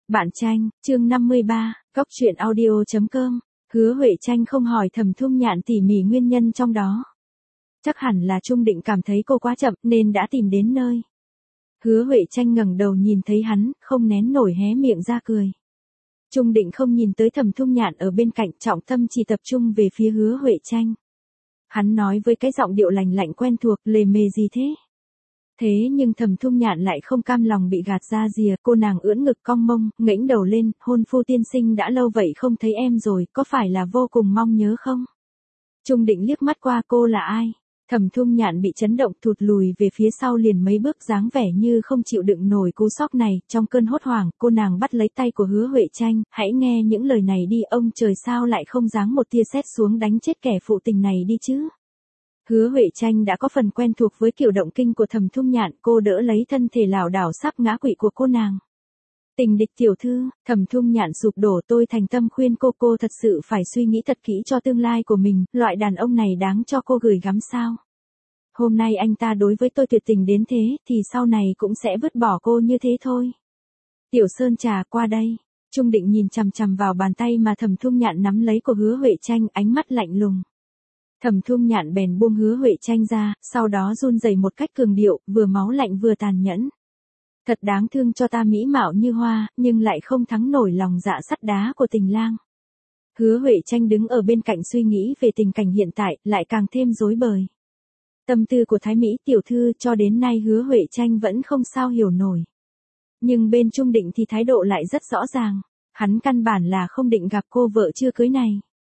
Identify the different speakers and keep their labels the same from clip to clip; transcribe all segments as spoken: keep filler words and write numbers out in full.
Speaker 1: Bạn tranh, chương năm mươi ba, góc truyện audio chấm com. Hứa Huệ Tranh không hỏi Thẩm Thung Nhạn tỉ mỉ nguyên nhân trong đó. Chắc hẳn là Trung Định cảm thấy cô quá chậm nên đã tìm đến nơi. Hứa Huệ Tranh ngẩng đầu nhìn thấy hắn, không nén nổi hé miệng ra cười. Trung Định không nhìn tới Thẩm Thung Nhạn ở bên cạnh, trọng tâm chỉ tập trung về phía Hứa Huệ Tranh. Hắn nói với cái giọng điệu lành lạnh quen thuộc, lề mề gì thế? Thế nhưng Thẩm Thung Nhạn lại không cam lòng bị gạt ra rìa, cô nàng ưỡn ngực cong mông, ngẩng đầu lên, hôn phu tiên sinh đã lâu vậy không thấy em rồi, có phải là vô cùng mong nhớ không? Trung Định liếc mắt qua, cô là ai? Thẩm Thung Nhạn bị chấn động, thụt lùi về phía sau liền mấy bước, dáng vẻ như không chịu đựng nổi cú sốc này. Trong cơn hốt hoảng, cô nàng bắt lấy tay của Hứa Huệ Tranh, hãy nghe những lời này đi, ông trời sao lại không giáng một tia sét xuống đánh chết kẻ phụ tình này đi chứ? Hứa Huệ Tranh đã có phần quen thuộc với kiểu động kinh của Thẩm Thung Nhạn, cô đỡ lấy thân thể lảo đảo sắp ngã quỵ của cô nàng. Tình địch tiểu thư, Thẩm Thung Nhạn sụp đổ, tôi thành tâm khuyên cô cô thật sự phải suy nghĩ thật kỹ cho tương lai của mình, loại đàn ông này đáng cho cô gửi gắm sao? Hôm nay anh ta đối với tôi tuyệt tình đến thế, thì sau này cũng sẽ vứt bỏ cô như thế thôi. Tiểu Sơn Trà, qua đây. Trung Định nhìn chằm chằm vào bàn tay mà Thẩm Thung Nhạn nắm lấy của Hứa Huệ Tranh, ánh mắt lạnh lùng. Thẩm Thung Nhạn bèn buông Hứa Huệ Tranh ra, sau đó run rẩy một cách cường điệu, vừa máu lạnh vừa tàn nhẫn. Thật đáng thương cho ta mỹ mạo như hoa, nhưng lại không thắng nổi lòng dạ sắt đá của tình lang. Hứa Huệ Tranh đứng ở bên cạnh suy nghĩ về tình cảnh hiện tại, lại càng thêm rối bời. Tâm tư của Thái Mỹ tiểu thư cho đến nay Hứa Huệ Tranh vẫn không sao hiểu nổi. Nhưng bên Trung Định thì thái độ lại rất rõ ràng, hắn căn bản là không định gặp cô vợ chưa cưới này.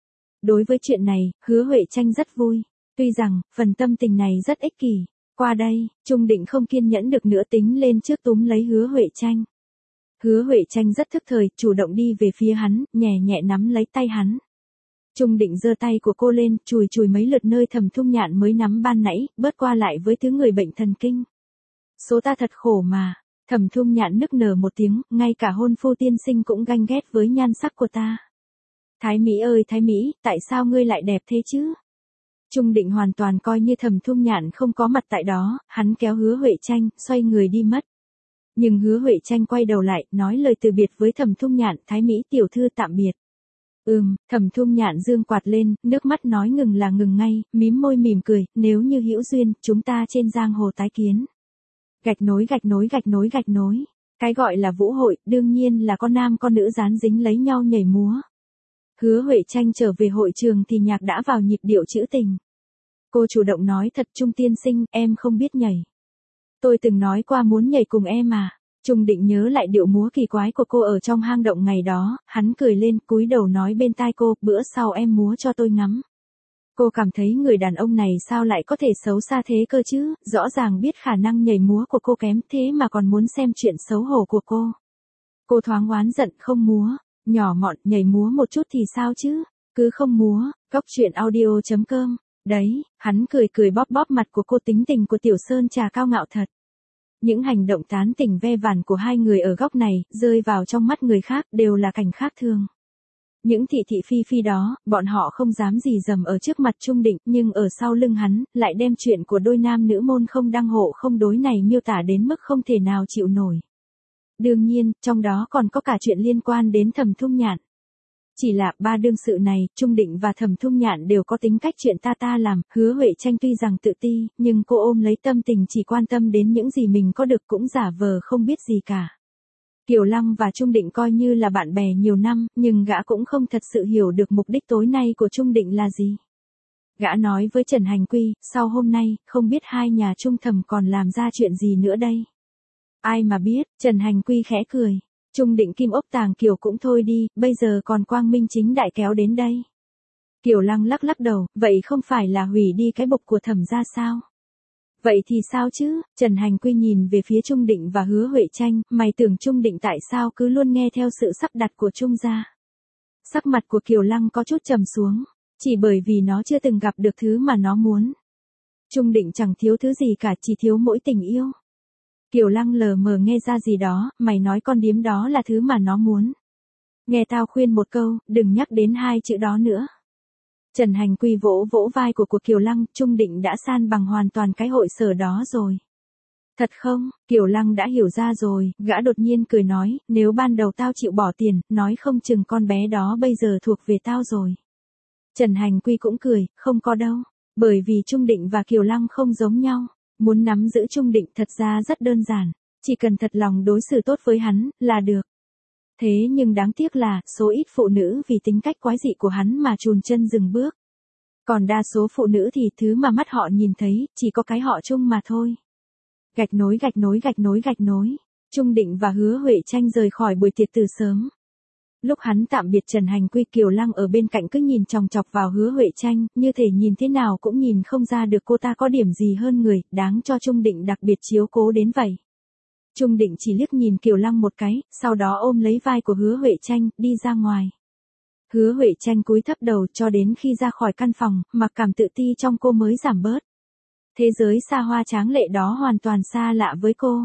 Speaker 1: Đối với chuyện này, Hứa Huệ Tranh rất vui. Tuy rằng, phần tâm tình này rất ích kỷ. Qua đây, Trung Định không kiên nhẫn được nữa, tính lên trước túm lấy Hứa Huệ Tranh. Hứa Huệ Tranh rất thức thời, chủ động đi về phía hắn, nhẹ nhẹ nắm lấy tay hắn. Trung Định giơ tay của cô lên, chùi chùi mấy lượt nơi Thẩm Thung Nhạn mới nắm ban nãy, bớt qua lại với thứ người bệnh thần kinh. Số ta thật khổ mà. Thẩm Thung Nhạn nức nở một tiếng, ngay cả hôn phu tiên sinh cũng ganh ghét với nhan sắc của ta. Thái Mỹ ơi Thái Mỹ, tại sao ngươi lại đẹp thế chứ? Trung Định hoàn toàn coi như Thẩm Thung Nhạn không có mặt tại đó, hắn kéo Hứa Huệ Tranh, xoay người đi mất. Nhưng Hứa Huệ Tranh quay đầu lại, nói lời từ biệt với Thẩm Thung Nhạn, Thái Mỹ tiểu thư tạm biệt. Ừm, Thẩm Thung Nhạn dương quạt lên, nước mắt nói ngừng là ngừng ngay, mím môi mỉm cười, nếu như hữu duyên, chúng ta trên giang hồ tái kiến. Gạch nối gạch nối gạch nối gạch nối. Cái gọi là vũ hội, đương nhiên là con nam con nữ dán dính lấy nhau nhảy múa. Hứa Huệ Tranh trở về hội trường thì nhạc đã vào nhịp điệu trữ tình. Cô chủ động nói, thật Trung tiên sinh, em không biết nhảy. Tôi từng nói qua muốn nhảy cùng em à. Trung Định nhớ lại điệu múa kỳ quái của cô ở trong hang động ngày đó, hắn cười lên, cúi đầu nói bên tai cô, bữa sau em múa cho tôi ngắm. Cô cảm thấy người đàn ông này sao lại có thể xấu xa thế cơ chứ, rõ ràng biết khả năng nhảy múa của cô kém thế mà còn muốn xem chuyện xấu hổ của cô. Cô thoáng oán giận, không múa. Nhỏ mọn, nhảy múa một chút thì sao chứ, cứ không múa. Góc truyện audio chấm com. Đấy, hắn cười cười bóp bóp mặt của cô, tính tình của Tiểu Sơn Trà cao ngạo thật. Những hành động tán tỉnh ve vàn của hai người ở góc này, rơi vào trong mắt người khác, đều là cảnh khác thường. Những thị thị phi phi đó, bọn họ không dám gì dầm ở trước mặt Trung Định, nhưng ở sau lưng hắn, lại đem chuyện của đôi nam nữ môn không đăng hộ không đối này miêu tả đến mức không thể nào chịu nổi. Đương nhiên, trong đó còn có cả chuyện liên quan đến Thẩm Thung Nhạn. Chỉ là ba đương sự này, Trung Định và Thẩm Thung Nhạn đều có tính cách chuyện ta ta làm. Hứa Huệ Tranh tuy rằng tự ti, nhưng cô ôm lấy tâm tình chỉ quan tâm đến những gì mình có được, cũng giả vờ không biết gì cả. Kiều Lăng và Trung Định coi như là bạn bè nhiều năm, nhưng gã cũng không thật sự hiểu được mục đích tối nay của Trung Định là gì. Gã nói với Trần Hành Quy, sau hôm nay, không biết hai nhà Trung Thẩm còn làm ra chuyện gì nữa đây. Ai mà biết, Trần Hành Quy khẽ cười. Trung Định kim ốc tàng Kiều cũng thôi đi, bây giờ còn quang minh chính đại kéo đến đây. Kiều Lăng lắc lắc đầu, vậy không phải là hủy đi cái bục của Thẩm ra sao? Vậy thì sao chứ? Trần Hành Quy nhìn về phía Trung Định và Hứa Huệ Tranh, mày tưởng Trung Định tại sao cứ luôn nghe theo sự sắp đặt của Trung gia? Sắc mặt của Kiều Lăng có chút trầm xuống, chỉ bởi vì nó chưa từng gặp được thứ mà nó muốn. Trung Định chẳng thiếu thứ gì cả, chỉ thiếu mỗi tình yêu. Kiều Lăng lờ mờ nghe ra gì đó, mày nói con điếm đó là thứ mà nó muốn. Nghe tao khuyên một câu, đừng nhắc đến hai chữ đó nữa. Trần Hành Quy vỗ vỗ vai của của Kiều Lăng, Trung Định đã san bằng hoàn toàn cái hội sở đó rồi. Thật không? Kiều Lăng đã hiểu ra rồi, gã đột nhiên cười nói, nếu ban đầu tao chịu bỏ tiền, nói không chừng con bé đó bây giờ thuộc về tao rồi. Trần Hành Quy cũng cười, không có đâu, bởi vì Trung Định và Kiều Lăng không giống nhau, muốn nắm giữ Trung Định thật ra rất đơn giản, chỉ cần thật lòng đối xử tốt với hắn, là được. Thế nhưng đáng tiếc là, số ít phụ nữ vì tính cách quái dị của hắn mà chùn chân dừng bước. Còn đa số phụ nữ thì thứ mà mắt họ nhìn thấy, chỉ có cái họ Trung mà thôi. Gạch nối gạch nối gạch nối gạch nối, Trung Định và Hứa Huệ Tranh rời khỏi buổi tiệc từ sớm. Lúc hắn tạm biệt Trần Hành Quy, Kiều Lăng ở bên cạnh cứ nhìn chòng chọc vào Hứa Huệ Tranh, như thể nhìn thế nào cũng nhìn không ra được cô ta có điểm gì hơn người, đáng cho Trung Định đặc biệt chiếu cố đến vậy. Trung Định chỉ liếc nhìn Kiều Lăng một cái, sau đó ôm lấy vai của Hứa Huệ Tranh, đi ra ngoài. Hứa Huệ Tranh cúi thấp đầu cho đến khi ra khỏi căn phòng, mặc cảm tự ti trong cô mới giảm bớt. Thế giới xa hoa tráng lệ đó hoàn toàn xa lạ với cô.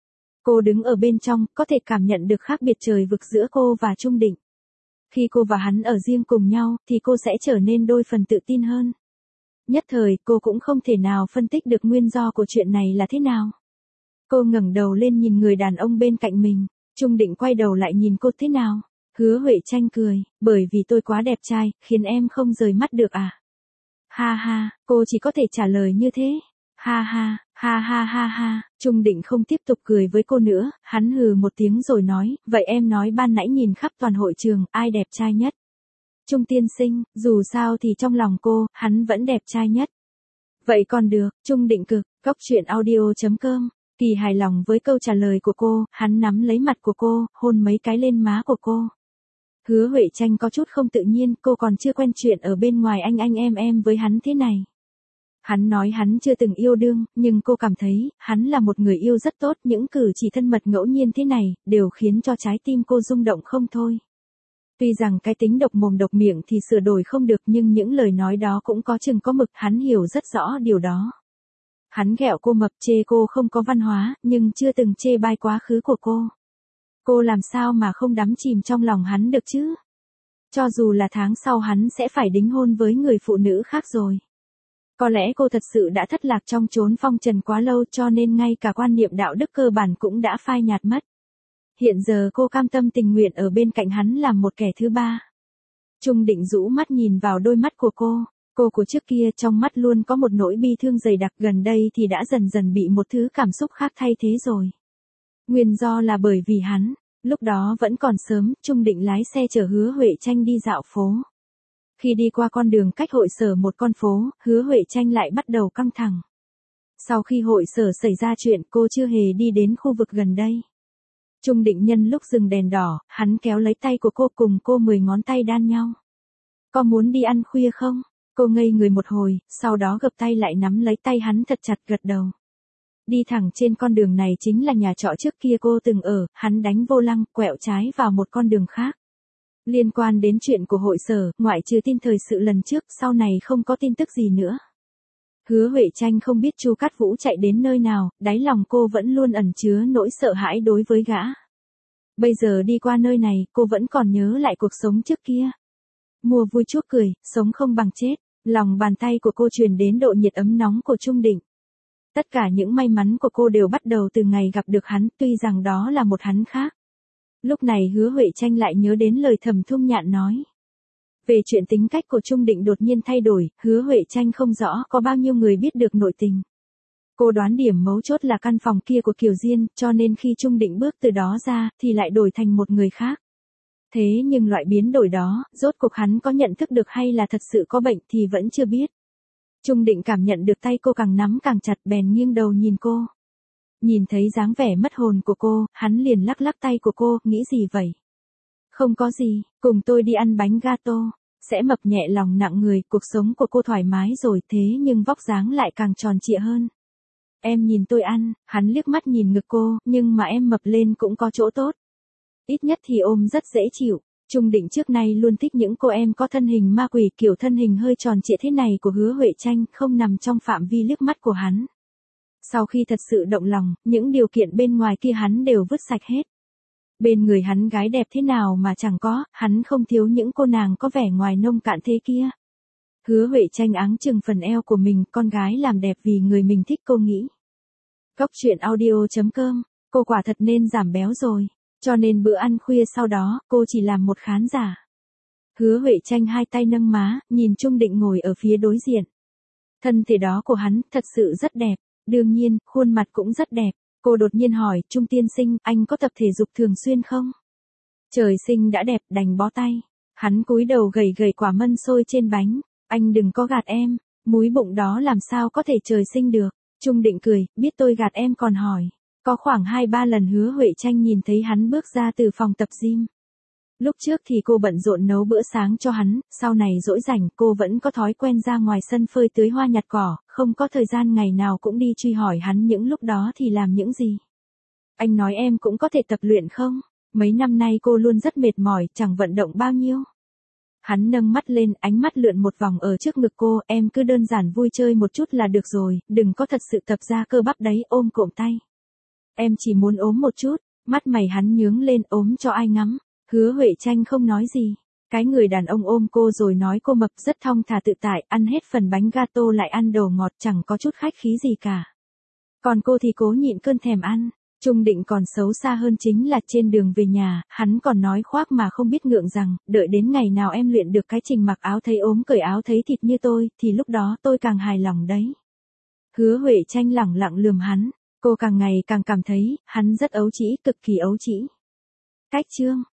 Speaker 1: Cô đứng ở bên trong, có thể cảm nhận được khác biệt trời vực giữa cô và Trung Định. Khi cô và hắn ở riêng cùng nhau, thì cô sẽ trở nên đôi phần tự tin hơn. Nhất thời, cô cũng không thể nào phân tích được nguyên do của chuyện này là thế nào. Cô ngẩng đầu lên nhìn người đàn ông bên cạnh mình, Trung Định quay đầu lại nhìn cô thế nào. Hứa Huệ Tranh cười, bởi vì tôi quá đẹp trai, khiến em không rời mắt được à? Ha ha, cô chỉ có thể trả lời như thế. Ha ha, ha ha ha ha, Trung Định không tiếp tục cười với cô nữa, hắn hừ một tiếng rồi nói, vậy em nói ban nãy nhìn khắp toàn hội trường, ai đẹp trai nhất? Trung tiên sinh, dù sao thì trong lòng cô, hắn vẫn đẹp trai nhất. Vậy còn được, Trung Định cực, góc truyện audio chấm com. Kỳ hài lòng với câu trả lời của cô, hắn nắm lấy mặt của cô, hôn mấy cái lên má của cô. Hứa Huệ Tranh có chút không tự nhiên, cô còn chưa quen chuyện ở bên ngoài anh anh em em với hắn thế này. Hắn nói hắn chưa từng yêu đương, nhưng cô cảm thấy, hắn là một người yêu rất tốt, những cử chỉ thân mật ngẫu nhiên thế này, đều khiến cho trái tim cô rung động không thôi. Tuy rằng cái tính độc mồm độc miệng thì sửa đổi không được, nhưng những lời nói đó cũng có chừng có mực, hắn hiểu rất rõ điều đó. Hắn ghẹo cô mập, chê cô không có văn hóa, nhưng chưa từng chê bai quá khứ của cô. Cô làm sao mà không đắm chìm trong lòng hắn được chứ? Cho dù là tháng sau hắn sẽ phải đính hôn với người phụ nữ khác rồi. Có lẽ cô thật sự đã thất lạc trong chốn phong trần quá lâu, cho nên ngay cả quan niệm đạo đức cơ bản cũng đã phai nhạt mất. Hiện giờ cô cam tâm tình nguyện ở bên cạnh hắn làm một kẻ thứ ba. Trung Định rũ mắt nhìn vào đôi mắt của cô. Cô của trước kia trong mắt luôn có một nỗi bi thương dày đặc, gần đây thì đã dần dần bị một thứ cảm xúc khác thay thế rồi. Nguyên do là bởi vì hắn, lúc đó vẫn còn sớm, Trung Định lái xe chở Hứa Huệ Tranh đi dạo phố. Khi đi qua con đường cách hội sở một con phố, Hứa Huệ Tranh lại bắt đầu căng thẳng. Sau khi hội sở xảy ra chuyện, cô chưa hề đi đến khu vực gần đây. Trung Định nhân lúc dừng đèn đỏ, hắn kéo lấy tay của cô, cùng cô mười ngón tay đan nhau. Có muốn đi ăn khuya không? Cô ngây người một hồi, sau đó gập tay lại nắm lấy tay hắn thật chặt, gật đầu. Đi thẳng trên con đường này chính là nhà trọ trước kia cô từng ở, hắn đánh vô lăng, quẹo trái vào một con đường khác. Liên quan đến chuyện của hội sở, ngoại trừ tin thời sự lần trước, sau này không có tin tức gì nữa. Hứa Huệ Tranh không biết Chu Cát Vũ chạy đến nơi nào, đáy lòng cô vẫn luôn ẩn chứa nỗi sợ hãi đối với gã. Bây giờ đi qua nơi này, cô vẫn còn nhớ lại cuộc sống trước kia. Mùa vui chuốc cười, sống không bằng chết, lòng bàn tay của cô truyền đến độ nhiệt ấm nóng của Trung Định. Tất cả những may mắn của cô đều bắt đầu từ ngày gặp được hắn, tuy rằng đó là một hắn khác. Lúc này Hứa Huệ Tranh lại nhớ đến lời Thẩm Thung Nhạn nói. Về chuyện tính cách của Trung Định đột nhiên thay đổi, Hứa Huệ Tranh không rõ có bao nhiêu người biết được nội tình. Cô đoán điểm mấu chốt là căn phòng kia của Kiều Diên, cho nên khi Trung Định bước từ đó ra, thì lại đổi thành một người khác. Thế nhưng loại biến đổi đó, rốt cuộc hắn có nhận thức được hay là thật sự có bệnh thì vẫn chưa biết. Trung Định cảm nhận được tay cô càng nắm càng chặt, bèn nghiêng đầu nhìn cô. Nhìn thấy dáng vẻ mất hồn của cô, hắn liền lắc lắc tay của cô, nghĩ gì vậy? Không có gì, cùng tôi đi ăn bánh gato, sẽ mập nhẹ lòng nặng người, cuộc sống của cô thoải mái rồi, thế nhưng vóc dáng lại càng tròn trịa hơn. Em nhìn tôi ăn, hắn liếc mắt nhìn ngực cô, nhưng mà em mập lên cũng có chỗ tốt. Ít nhất thì ôm rất dễ chịu. Trung Định trước nay luôn thích những cô em có thân hình ma quỷ, kiểu thân hình hơi tròn trịa thế này của Hứa Huệ Tranh không nằm trong phạm vi liếc mắt của hắn. Sau khi thật sự động lòng, những điều kiện bên ngoài kia hắn đều vứt sạch hết. Bên người hắn gái đẹp thế nào mà chẳng có, hắn không thiếu những cô nàng có vẻ ngoài nông cạn thế kia. Hứa Huệ Tranh áng chừng phần eo của mình, con gái làm đẹp vì người mình thích, cô nghĩ. Cốc truyện audio chấm com, cô quả thật nên giảm béo rồi. Cho nên bữa ăn khuya sau đó, cô chỉ làm một khán giả. Hứa Huệ Tranh hai tay nâng má, nhìn Trung Định ngồi ở phía đối diện. Thân thể đó của hắn, thật sự rất đẹp. Đương nhiên, khuôn mặt cũng rất đẹp. Cô đột nhiên hỏi, Trung tiên sinh, anh có tập thể dục thường xuyên không? Trời sinh đã đẹp, đành bó tay. Hắn cúi đầu gầy gầy quả mân xôi trên bánh. Anh đừng có gạt em, múi bụng đó làm sao có thể trời sinh được. Trung Định cười, biết tôi gạt em còn hỏi. Có khoảng hai ba lần Hứa Huệ Tranh nhìn thấy hắn bước ra từ phòng tập gym. Lúc trước thì cô bận rộn nấu bữa sáng cho hắn, sau này rỗi rảnh cô vẫn có thói quen ra ngoài sân phơi tưới hoa nhặt cỏ, không có thời gian ngày nào cũng đi truy hỏi hắn những lúc đó thì làm những gì. Anh nói em cũng có thể tập luyện không? Mấy năm nay cô luôn rất mệt mỏi, chẳng vận động bao nhiêu. Hắn nâng mắt lên, ánh mắt lượn một vòng ở trước ngực cô, em cứ đơn giản vui chơi một chút là được rồi, đừng có thật sự tập ra cơ bắp đấy, ôm cộm tay. Em chỉ muốn ốm một chút, mắt mày hắn nhướng lên, ốm cho ai ngắm. Hứa Huệ Tranh không nói gì. Cái người đàn ông ôm cô rồi nói cô mập, rất thong thả tự tại, ăn hết phần bánh gato lại ăn đồ ngọt, chẳng có chút khách khí gì cả. Còn cô thì cố nhịn cơn thèm ăn. Trung Định còn xấu xa hơn chính là trên đường về nhà, hắn còn nói khoác mà không biết ngượng rằng, đợi đến ngày nào em luyện được cái trình mặc áo thấy ốm cởi áo thấy thịt như tôi, thì lúc đó tôi càng hài lòng đấy. Hứa Huệ Tranh lẳng lặng lườm hắn, cô càng ngày càng cảm thấy, hắn rất ấu trĩ, cực kỳ ấu trĩ. Cách chương